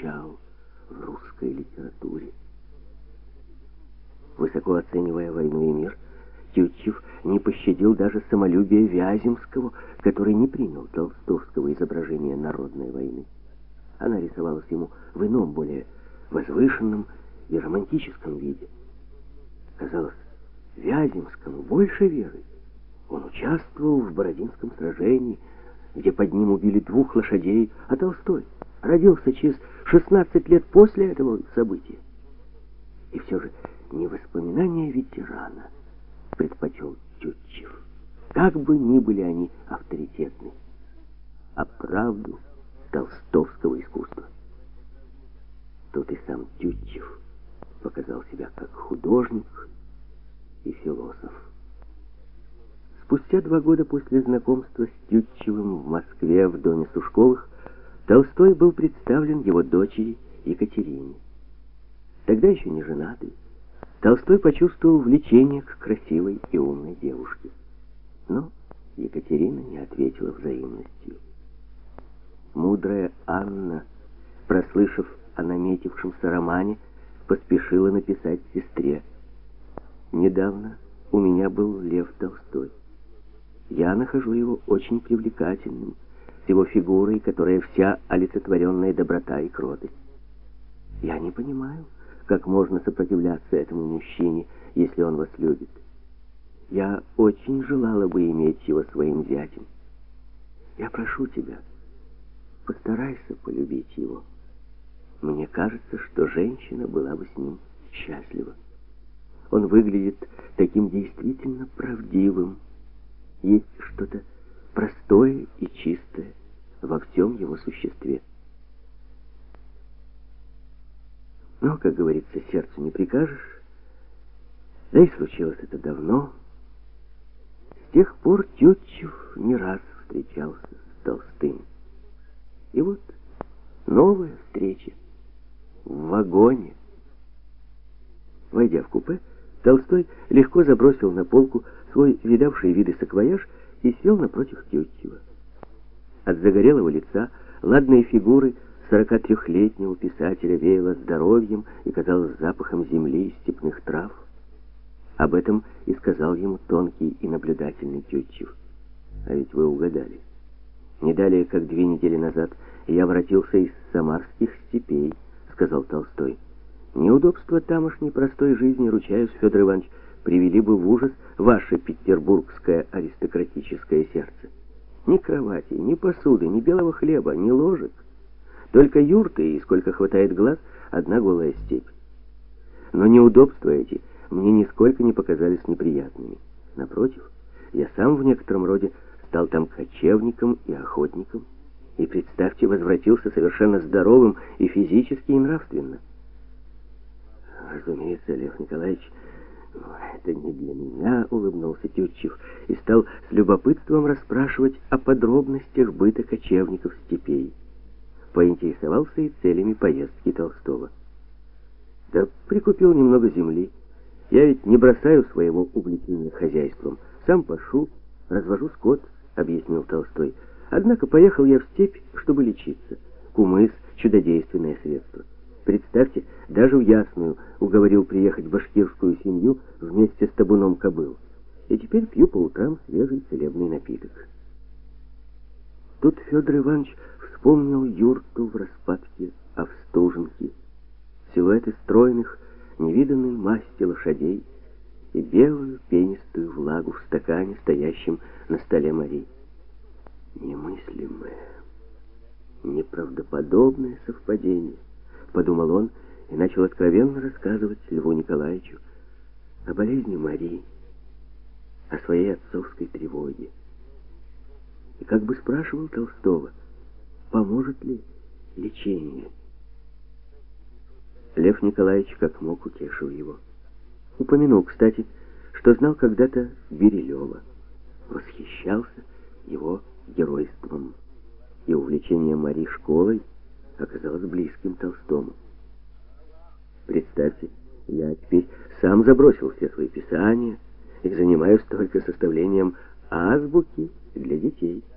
начал в русской литературе. Высоко оценивая «Войну и мир», Тютчев не пощадил даже самолюбия Вяземского, который не принял толстовского изображения народной войны. Она рисовалась ему в ином, более возвышенном и романтическом виде. Казалось, Вяземскому больше веры. Он участвовал в Бородинском сражении, где под ним убили 2 лошадей, а Толстой родился через 16 лет после этого события. И все же не воспоминания ветерана предпочел Тютчев, как бы ни были они авторитетны, а правду толстовского искусства. Тут и сам Тютчев показал себя как художник и философ. Спустя 2 года после знакомства с Тютчевым в Москве в доме Сушковых Толстой был представлен его дочери Екатерине. Тогда еще не женатый, Толстой почувствовал влечение к красивой и умной девушке. Но Екатерина не ответила взаимностью. Мудрая Анна, прослышав о наметившемся романе, поспешила написать сестре: «Недавно у меня был Лев Толстой. Я нахожу его очень привлекательным, с его фигурой, которая вся олицетворенная доброта и кротость. Я не понимаю, как можно сопротивляться этому мужчине, если он вас любит. Я очень желала бы иметь его своим зятем. Я прошу тебя, постарайся полюбить его. Мне кажется, что женщина была бы с ним счастлива. Он выглядит таким действительно правдивым. Есть что-то простое и чистое во всем его существе». Но, как говорится, сердцу не прикажешь. Да и случилось это давно. С тех пор Тютчев не раз встречался с Толстым. И вот новая встреча в вагоне. Войдя в купе, Толстой легко забросил на полку свой видавший виды саквояж и сел напротив Тютчева. От загорелого лица, ладной фигуры 43-летнего писателя веяло здоровьем и казалось запахом земли и степных трав. Об этом и сказал ему тонкий и наблюдательный Тютчев. «А ведь вы угадали. Не далее, как 2 недели назад, я воротился из самарских степей», — сказал Толстой. «Неудобства тамошней простой жизни, ручаюсь, Федор Иванович, привели бы в ужас ваше петербургское аристократическое сердце. Ни кровати, ни посуды, ни белого хлеба, ни ложек. Только юрты, и сколько хватает глаз, одна голая степь. Но неудобства эти мне нисколько не показались неприятными. Напротив, я сам в некотором роде стал там кочевником и охотником. И, представьте, возвратился совершенно здоровым и физически, и нравственно». «Разумеется, Лев Николаевич, это не для меня», — улыбнулся Тютчев и стал с любопытством расспрашивать о подробностях быта кочевников степей. Поинтересовался и целями поездки Толстого. «Да прикупил немного земли. Я ведь не бросаю своего увлечения хозяйством. Сам пашу, развожу скот», — объяснил Толстой. «Однако поехал я в степь, чтобы лечиться. Кумыс — чудодейственное средство. Представьте, даже в Ясную уговорил приехать башкирскую семью вместе с табуном кобыл. И теперь пью по утрам свежий целебный напиток». Тут Федор Иванович вспомнил юрту в распадке Овстуженки, силуэты стройных, невиданной масти лошадей и белую пенистую влагу в стакане, стоящем на столе Марии. «Немыслимое, неправдоподобное совпадение», — подумал он и начал откровенно рассказывать Льву Николаевичу о болезни Марии, о своей отцовской тревоге. И как бы спрашивал Толстого, поможет ли лечение. Лев Николаевич как мог утешил его. Упомянул, кстати, что знал когда-то Бирилева, восхищался его геройством, и увлечение Марии школой оказалось близким Толстому. «Представьте, я теперь сам забросил все свои писания и занимаюсь только составлением азбуки для детей».